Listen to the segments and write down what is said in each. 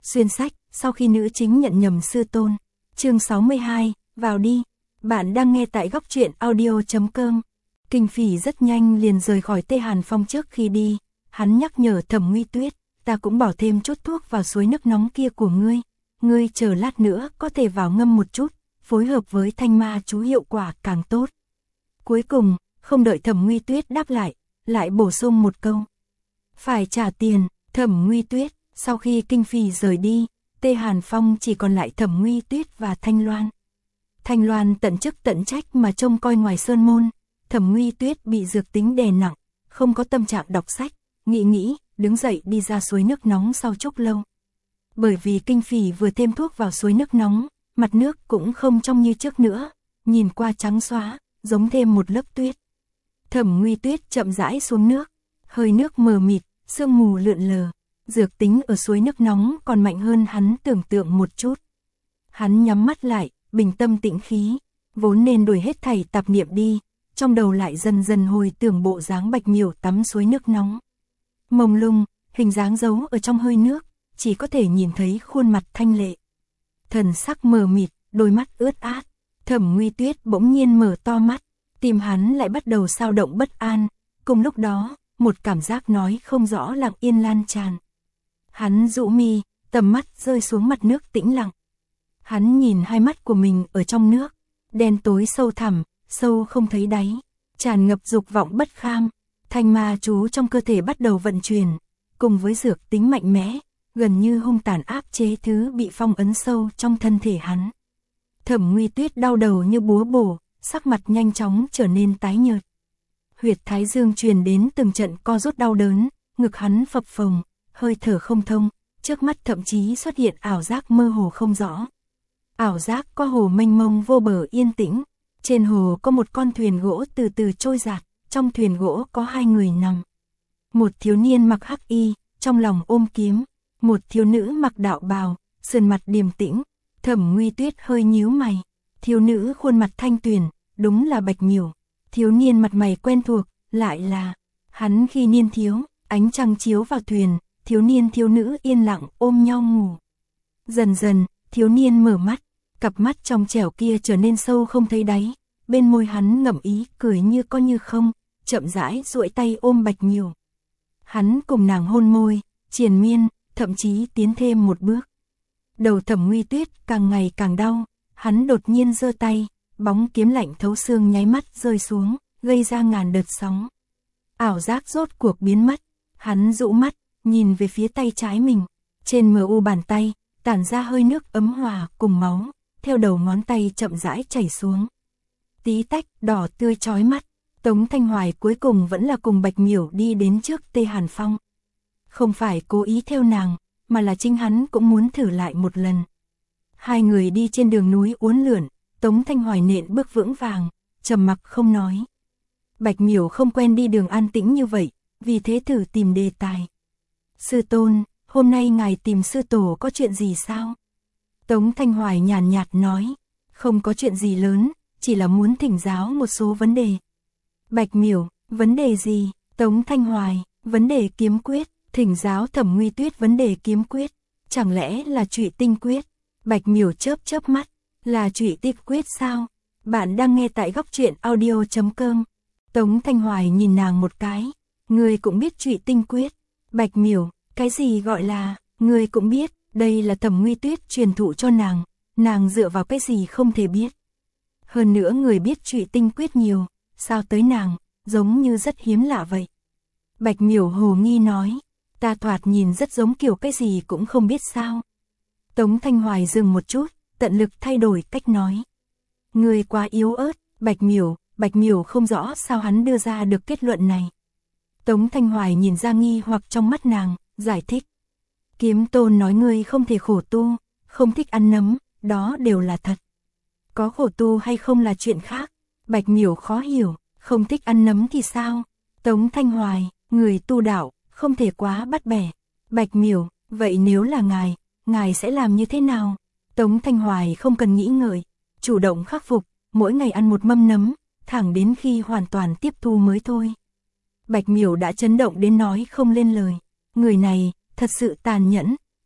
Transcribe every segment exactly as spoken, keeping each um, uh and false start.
Xuyên sách, sau khi nữ chính nhận nhầm sư tôn. Chương sáu mươi hai, vào đi. Bạn đang nghe tại góc truyện audio chấm com. Kinh Phỉ rất nhanh liền rời khỏi Tê Hàn Phong trước khi đi. Hắn nhắc nhở Thẩm Nguy Tuyết, ta cũng bỏ thêm chút thuốc vào suối nước nóng kia của ngươi. Ngươi chờ lát nữa có thể vào ngâm một chút, phối hợp với thanh ma chú hiệu quả càng tốt. Cuối cùng, không đợi Thẩm Nguy Tuyết đáp lại, lại bổ sung một câu. Phải trả tiền. Thẩm Nguy Tuyết, sau khi Kinh Phỉ rời đi, Tê Hàn Phong chỉ còn lại Thẩm Nguy Tuyết và Thanh Loan. Thanh Loan tận chức tận trách mà trông coi ngoài sơn môn, Thẩm Nguy Tuyết bị dược tính đè nặng, không có tâm trạng đọc sách, nghĩ nghĩ, đứng dậy đi ra suối nước nóng sau chốc lâu. Bởi vì Kinh Phỉ vừa thêm thuốc vào suối nước nóng, mặt nước cũng không trong như trước nữa, nhìn qua trắng xóa, giống thêm một lớp tuyết. Thẩm Nguy Tuyết chậm rãi xuống nước, hơi nước mờ mịt, sương mù lượn lờ, dược tính ở suối nước nóng còn mạnh hơn hắn tưởng tượng một chút. Hắn nhắm mắt lại, bình tâm tĩnh khí, vốn nên đuổi hết thảy tạp niệm đi, trong đầu lại dần dần hồi tưởng bộ dáng Bạch Miểu tắm suối nước nóng. Mông lung, hình dáng giấu ở trong hơi nước, chỉ có thể nhìn thấy khuôn mặt thanh lệ. Thần sắc mờ mịt, đôi mắt ướt át, Thẩm Nguy Tuyết bỗng nhiên mở to mắt, tim hắn lại bắt đầu xao động bất an, cùng lúc đó, một cảm giác nói không rõ lặng yên lan tràn. Hắn rũ mi, tầm mắt rơi xuống mặt nước tĩnh lặng. Hắn nhìn hai mắt của mình ở trong nước, đen tối sâu thẳm, sâu không thấy đáy, tràn ngập dục vọng bất kham. Thanh ma chú trong cơ thể bắt đầu vận chuyển, cùng với dược tính mạnh mẽ, gần như hung tàn áp chế thứ bị phong ấn sâu trong thân thể hắn. Thẩm Nguy Tuyết đau đầu như búa bổ, sắc mặt nhanh chóng trở nên tái nhợt. Huyệt thái dương truyền đến từng trận co rút đau đớn, ngực hắn phập phồng, hơi thở không thông, trước mắt thậm chí xuất hiện ảo giác mơ hồ không rõ. Ảo giác có hồ mênh mông vô bờ yên tĩnh, trên hồ có một con thuyền gỗ từ từ trôi dạt, trong thuyền gỗ có hai người nằm. Một thiếu niên mặc hắc y, trong lòng ôm kiếm, một thiếu nữ mặc đạo bào, sườn mặt điềm tĩnh. Thẩm Nguy Tuyết hơi nhíu mày, thiếu nữ khuôn mặt thanh tuyền, đúng là Bạch Miểu. Thiếu niên mặt mày quen thuộc, lại là hắn khi niên thiếu. Ánh trăng chiếu vào thuyền, thiếu niên thiếu nữ yên lặng ôm nhau ngủ. Dần dần, thiếu niên mở mắt, cặp mắt trong trẻo kia trở nên sâu không thấy đáy, bên môi hắn ngậm ý cười như có như không, chậm rãi duỗi tay ôm Bạch Miểu. Hắn cùng nàng hôn môi, triền miên, thậm chí tiến thêm một bước. Đầu Thẩm Nguy Tuyết càng ngày càng đau, hắn đột nhiên giơ tay, bóng kiếm lạnh thấu xương nháy mắt rơi xuống, gây ra ngàn đợt sóng. Ảo giác rốt cuộc biến mất, hắn dụ mắt, nhìn về phía tay trái mình, trên mờ u bàn tay, tản ra hơi nước ấm hòa cùng máu, theo đầu ngón tay chậm rãi chảy xuống. Tí tách, đỏ tươi chói mắt, Tống Thanh Hoài cuối cùng vẫn là cùng Bạch Miểu đi đến trước Tê Hàn Phong. Không phải cố ý theo nàng, mà là chính hắn cũng muốn thử lại một lần. Hai người đi trên đường núi uốn lượn, Tống Thanh Hoài nện bước vững vàng, trầm mặc không nói. Bạch Miểu không quen đi đường an tĩnh như vậy, vì thế thử tìm đề tài. Sư tôn, hôm nay ngài tìm sư tổ có chuyện gì sao? Tống Thanh Hoài nhàn nhạt nói, không có chuyện gì lớn, chỉ là muốn thỉnh giáo một số vấn đề. Bạch Miểu, vấn đề gì? Tống Thanh Hoài, vấn đề kiếm quyết, thỉnh giáo Thẩm Nguy Tuyết vấn đề kiếm quyết, chẳng lẽ là Trụy Tinh quyết? Bạch Miểu chớp chớp mắt, là Trụy Tinh quyết sao? Bạn đang nghe tại góc truyện audio chấm com. Tống Thanh Hoài nhìn nàng một cái, ngươi cũng biết Trụy Tinh quyết. Bạch Miểu, cái gì gọi là, ngươi cũng biết, đây là Thẩm Nguy Tuyết truyền thụ cho nàng, nàng dựa vào cái gì không thể biết. Hơn nữa người biết Trụy Tinh quyết nhiều, sao tới nàng, giống như rất hiếm lạ vậy. Bạch Miểu hồ nghi nói, ta thoạt nhìn rất giống kiểu cái gì cũng không biết sao. Tống Thanh Hoài dừng một chút, tận lực thay đổi cách nói. Ngươi quá yếu ớt. Bạch Miểu, Bạch Miểu không rõ sao hắn đưa ra được kết luận này. Tống Thanh Hoài nhìn ra nghi hoặc trong mắt nàng, giải thích. Kiếm Tôn nói ngươi không thể khổ tu, không thích ăn nấm, đó đều là thật. Có khổ tu hay không là chuyện khác. Bạch Miểu khó hiểu, không thích ăn nấm thì sao? Tống Thanh Hoài, người tu đạo, không thể quá bắt bẻ. Bạch Miểu, vậy nếu là ngài, ngài sẽ làm như thế nào? Tống Thanh Hoài không cần nghĩ ngợi, chủ động khắc phục, mỗi ngày ăn một mâm nấm, thẳng đến khi hoàn toàn tiếp thu mới thôi. Bạch Miểu đã chấn động đến nói không lên lời. Người này, thật sự tàn nhẫn,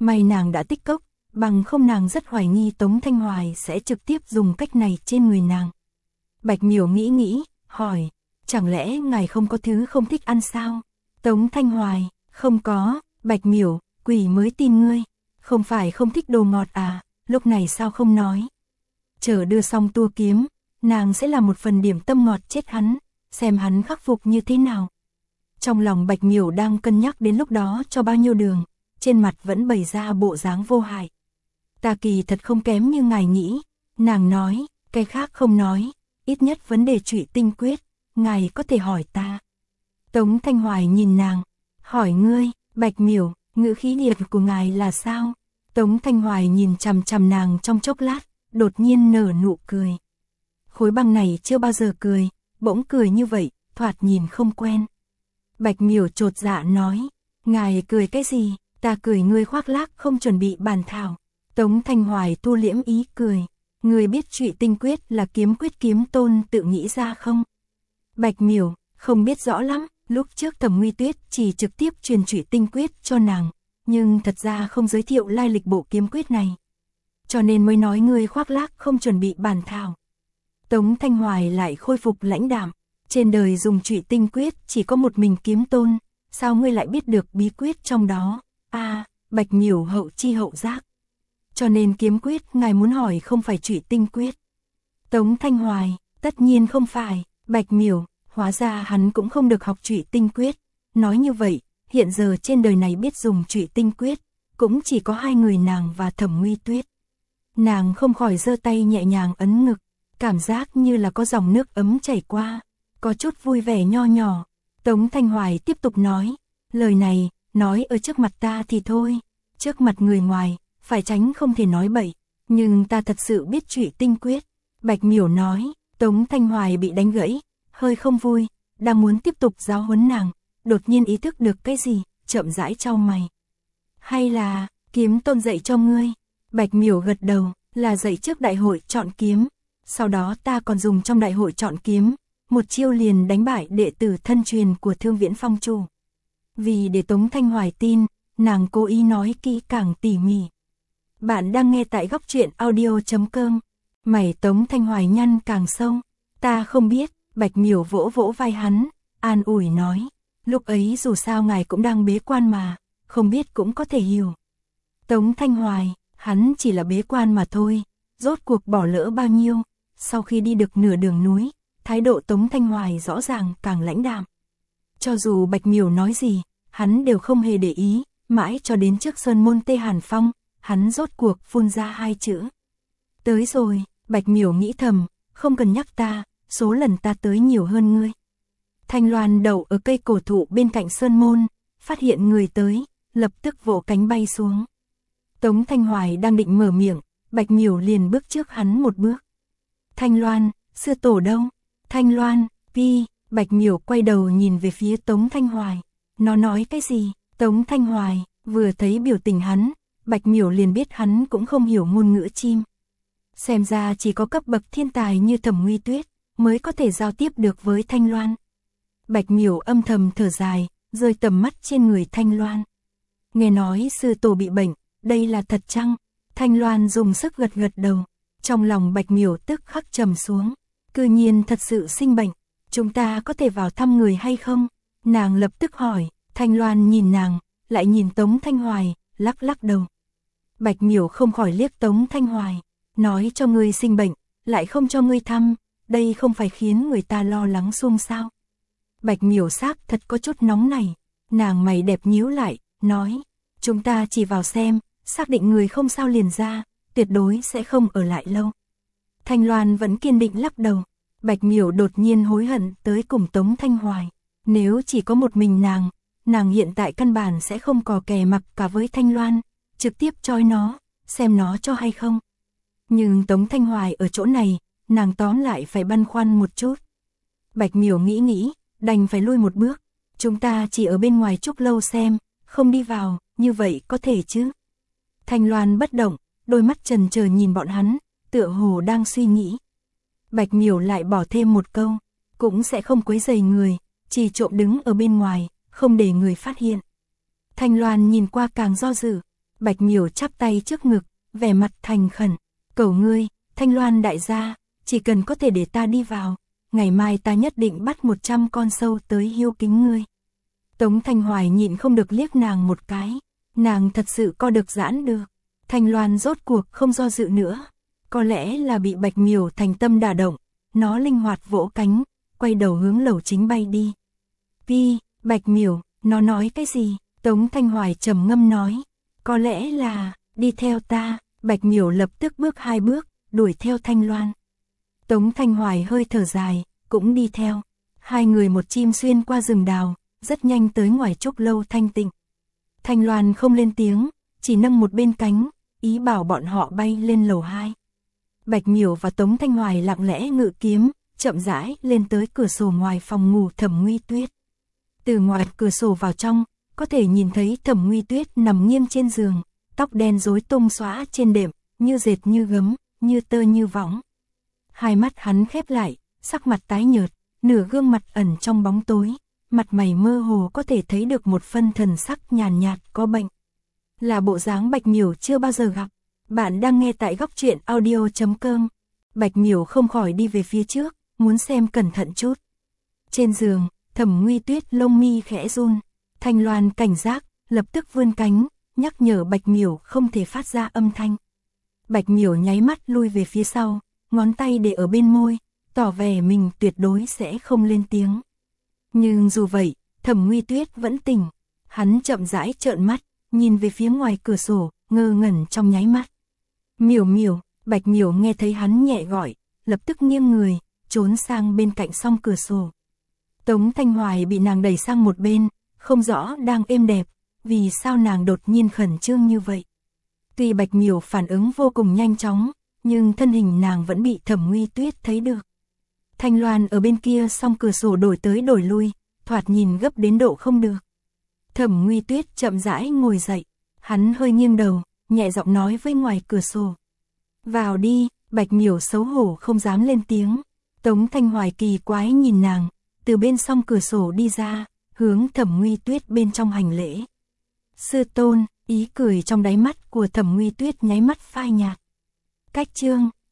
May nàng đã tích cốc, bằng không nàng rất hoài nghi Tống Thanh Hoài sẽ trực tiếp dùng cách này trên người nàng. Bạch Miểu nghĩ nghĩ, hỏi, chẳng lẽ ngài không có thứ không thích ăn sao? Tống Thanh Hoài, không có. Bạch Miểu, quỷ mới tin ngươi, không phải không thích đồ ngọt à, lúc này sao không nói? Chờ đưa xong tua kiếm, nàng sẽ làm một phần điểm tâm ngọt chết hắn, xem hắn khắc phục như thế nào. Trong lòng Bạch Miểu đang cân nhắc đến lúc đó cho bao nhiêu đường, trên mặt vẫn bày ra bộ dáng vô hại. Ta kỳ thật không kém như ngài nghĩ, nàng nói, cái khác không nói, ít nhất vấn đề Trụy Tinh Quyết, ngài có thể hỏi ta. Tống Thanh Hoài nhìn nàng, hỏi ngươi, Bạch Miểu, ngữ khí điệp của ngài là sao? Tống Thanh Hoài nhìn chằm chằm nàng trong chốc lát, đột nhiên nở nụ cười. Khối băng này chưa bao giờ cười, bỗng cười như vậy, thoạt nhìn không quen. Bạch Miểu chột dạ nói, ngài cười cái gì? Ta cười ngươi khoác lác không chuẩn bị bàn thảo. Tống Thanh Hoài thu liễm ý cười, ngươi biết Trụy Tinh Quyết là kiếm quyết kiếm tôn tự nghĩ ra không? Bạch Miểu, không biết rõ lắm, lúc trước Thẩm Nguy Tuyết chỉ trực tiếp truyền Trụy Tinh Quyết cho nàng, nhưng thật ra không giới thiệu lai lịch bộ kiếm quyết này. Cho nên mới nói ngươi khoác lác không chuẩn bị bàn thảo. Tống Thanh Hoài lại khôi phục lãnh đạm, trên đời dùng Trụy Tinh Quyết chỉ có một mình kiếm tôn, sao ngươi lại biết được bí quyết trong đó? A, à, Bạch Miểu hậu chi hậu giác. Cho nên kiếm quyết ngài muốn hỏi không phải Trụy Tinh Quyết. Tống Thanh Hoài, tất nhiên không phải. Bạch Miểu, hóa ra hắn cũng không được học Trụy Tinh Quyết. Nói như vậy, hiện giờ trên đời này biết dùng Trụy Tinh Quyết, cũng chỉ có hai người nàng và Thẩm Nguy Tuyết. Nàng không khỏi giơ tay nhẹ nhàng ấn ngực, cảm giác như là có dòng nước ấm chảy qua, có chút vui vẻ nho nhỏ. Tống Thanh Hoài tiếp tục nói, lời này, nói ở trước mặt ta thì thôi, trước mặt người ngoài, phải tránh không thể nói bậy, nhưng ta thật sự biết Trụy Tinh Quyết. Bạch Miểu nói, Tống Thanh Hoài bị đánh gãy, hơi không vui, đang muốn tiếp tục giáo huấn nàng, đột nhiên ý thức được cái gì, chậm rãi chau mày. Hay là, kiếm tôn dạy cho ngươi? Bạch Miểu gật đầu, là dạy trước đại hội chọn kiếm, sau đó ta còn dùng trong đại hội chọn kiếm, một chiêu liền đánh bại đệ tử thân truyền của Thương Viễn Phong chủ. Vì để Tống Thanh Hoài tin, nàng cố ý nói kỹ càng tỉ mỉ. Bạn đang nghe tại góc truyện audio chấm com. Mày Tống Thanh Hoài nhăn càng sâu. Ta không biết. Bạch Miểu vỗ vỗ vai hắn, an ủi nói, lúc ấy dù sao ngài cũng đang bế quan mà, không biết cũng có thể hiểu. Tống Thanh Hoài, hắn chỉ là bế quan mà thôi, rốt cuộc bỏ lỡ bao nhiêu. Sau khi đi được nửa đường núi, thái độ Tống Thanh Hoài rõ ràng càng lãnh đạm. Cho dù Bạch Miểu nói gì, hắn đều không hề để ý, mãi cho đến trước sơn môn Tê Hàn Phong, hắn rốt cuộc phun ra hai chữ. Tới rồi. Bạch Miểu nghĩ thầm, không cần nhắc ta, số lần ta tới nhiều hơn ngươi. Thanh Loan đậu ở cây cổ thụ bên cạnh sơn môn, phát hiện người tới, lập tức vỗ cánh bay xuống. Tống Thanh Hoài đang định mở miệng, Bạch Miểu liền bước trước hắn một bước. Thanh Loan, sư tổ đâu? Thanh Loan, pi, Bạch Miểu quay đầu nhìn về phía Tống Thanh Hoài. Nó nói cái gì? Tống Thanh Hoài, vừa thấy biểu tình hắn, Bạch Miểu liền biết hắn cũng không hiểu ngôn ngữ chim. Xem ra chỉ có cấp bậc thiên tài như Thẩm Nguy Tuyết mới có thể giao tiếp được với Thanh Loan. Bạch Miểu âm thầm thở dài, rơi tầm mắt trên người Thanh Loan. Nghe nói sư tổ bị bệnh, đây là thật chăng? Thanh Loan dùng sức gật gật đầu, trong lòng Bạch Miểu tức khắc trầm xuống. Cư nhiên thật sự sinh bệnh, chúng ta có thể vào thăm người hay không? Nàng lập tức hỏi. Thanh Loan nhìn nàng, lại nhìn Tống Thanh Hoài, lắc lắc đầu. Bạch Miểu không khỏi liếc Tống Thanh Hoài, nói cho ngươi sinh bệnh, lại không cho ngươi thăm, đây không phải khiến người ta lo lắng xung sao? Bạch Miểu xác thật có chút nóng này, nàng mày đẹp nhíu lại, nói, chúng ta chỉ vào xem, xác định người không sao liền ra, tuyệt đối sẽ không ở lại lâu. Thanh Loan vẫn kiên định lắc đầu. Bạch Miểu đột nhiên hối hận tới cùng Tống Thanh Hoài, nếu chỉ có một mình nàng, nàng hiện tại căn bản sẽ không cò kè mặc cả với Thanh Loan, trực tiếp choi nó, xem nó cho hay không. Nhưng Tống Thanh Hoài ở chỗ này, nàng tóm lại phải băn khoăn một chút. Bạch Miểu nghĩ nghĩ, đành phải lui một bước, chúng ta chỉ ở bên ngoài chút lâu xem, không đi vào, như vậy có thể chứ? Thanh Loan bất động, đôi mắt trần chờ nhìn bọn hắn, tựa hồ đang suy nghĩ. Bạch Miểu lại bỏ thêm một câu, cũng sẽ không quấy rầy người, chỉ trộm đứng ở bên ngoài, không để người phát hiện. Thanh Loan nhìn qua càng do dự, Bạch Miểu chắp tay trước ngực, vẻ mặt thành khẩn, cầu ngươi, Thanh Loan đại gia, chỉ cần có thể để ta đi vào, ngày mai ta nhất định bắt một trăm con sâu tới hiếu kính ngươi. Tống Thanh Hoài nhịn không được liếc nàng một cái, nàng thật sự co được giãn được. Thanh Loan rốt cuộc không do dự nữa, có lẽ là bị Bạch Miểu thành tâm đả động, nó linh hoạt vỗ cánh, quay đầu hướng lầu chính bay đi. Pi, Bạch Miểu, nó nói cái gì? Tống Thanh Hoài trầm ngâm nói, có lẽ là, đi theo ta. Bạch Miểu lập tức bước hai bước, đuổi theo Thanh Loan. Tống Thanh Hoài hơi thở dài, cũng đi theo. Hai người một chim xuyên qua rừng đào, rất nhanh tới ngoài trúc lâu thanh tịnh. Thanh Loan không lên tiếng, chỉ nâng một bên cánh, ý bảo bọn họ bay lên lầu hai. Bạch Miểu và Tống Thanh Hoài lặng lẽ ngự kiếm, chậm rãi lên tới cửa sổ ngoài phòng ngủ Thẩm Nguy Tuyết. Từ ngoài cửa sổ vào trong, có thể nhìn thấy Thẩm Nguy Tuyết nằm nghiêng trên giường, tóc đen rối tung xõa trên đệm, như dệt như gấm, như tơ như võng. Hai mắt hắn khép lại, sắc mặt tái nhợt, nửa gương mặt ẩn trong bóng tối, mặt mày mơ hồ có thể thấy được một phân thần sắc nhàn nhạt, nhạt có bệnh. Là bộ dáng Bạch Miểu chưa bao giờ gặp. Bạn đang nghe tại góc truyện audio chấm com. Bạch Miểu không khỏi đi về phía trước, muốn xem cẩn thận chút. Trên giường, Thẩm Nguy Tuyết lông mi khẽ run. Thanh Loan cảnh giác, lập tức vươn cánh, nhắc nhở Bạch Miểu không thể phát ra âm thanh. Bạch Miểu nháy mắt lui về phía sau, ngón tay để ở bên môi, tỏ vẻ mình tuyệt đối sẽ không lên tiếng. Nhưng dù vậy, Thẩm Nguy Tuyết vẫn tỉnh. Hắn chậm rãi trợn mắt, nhìn về phía ngoài cửa sổ, ngơ ngẩn trong nháy mắt. Miểu Miểu, Bạch Miểu nghe thấy hắn nhẹ gọi, lập tức nghiêng người, trốn sang bên cạnh song cửa sổ. Tống Thanh Hoài bị nàng đẩy sang một bên, không rõ đang êm đẹp, vì sao nàng đột nhiên khẩn trương như vậy. Tuy Bạch Miểu phản ứng vô cùng nhanh chóng, nhưng thân hình nàng vẫn bị Thẩm Nguy Tuyết thấy được. Thanh Loan ở bên kia song cửa sổ đổi tới đổi lui, thoạt nhìn gấp đến độ không được. Thẩm Nguy Tuyết chậm rãi ngồi dậy, hắn hơi nghiêng đầu, nhẹ giọng nói với ngoài cửa sổ. Vào đi. Bạch Miểu xấu hổ không dám lên tiếng. Tống Thanh Hoài kỳ quái nhìn nàng, từ bên song cửa sổ đi ra, hướng Thẩm Nguy Tuyết bên trong hành lễ. Sư tôn, ý cười trong đáy mắt của Thẩm Nguy Tuyết nháy mắt phai nhạt. Cách chương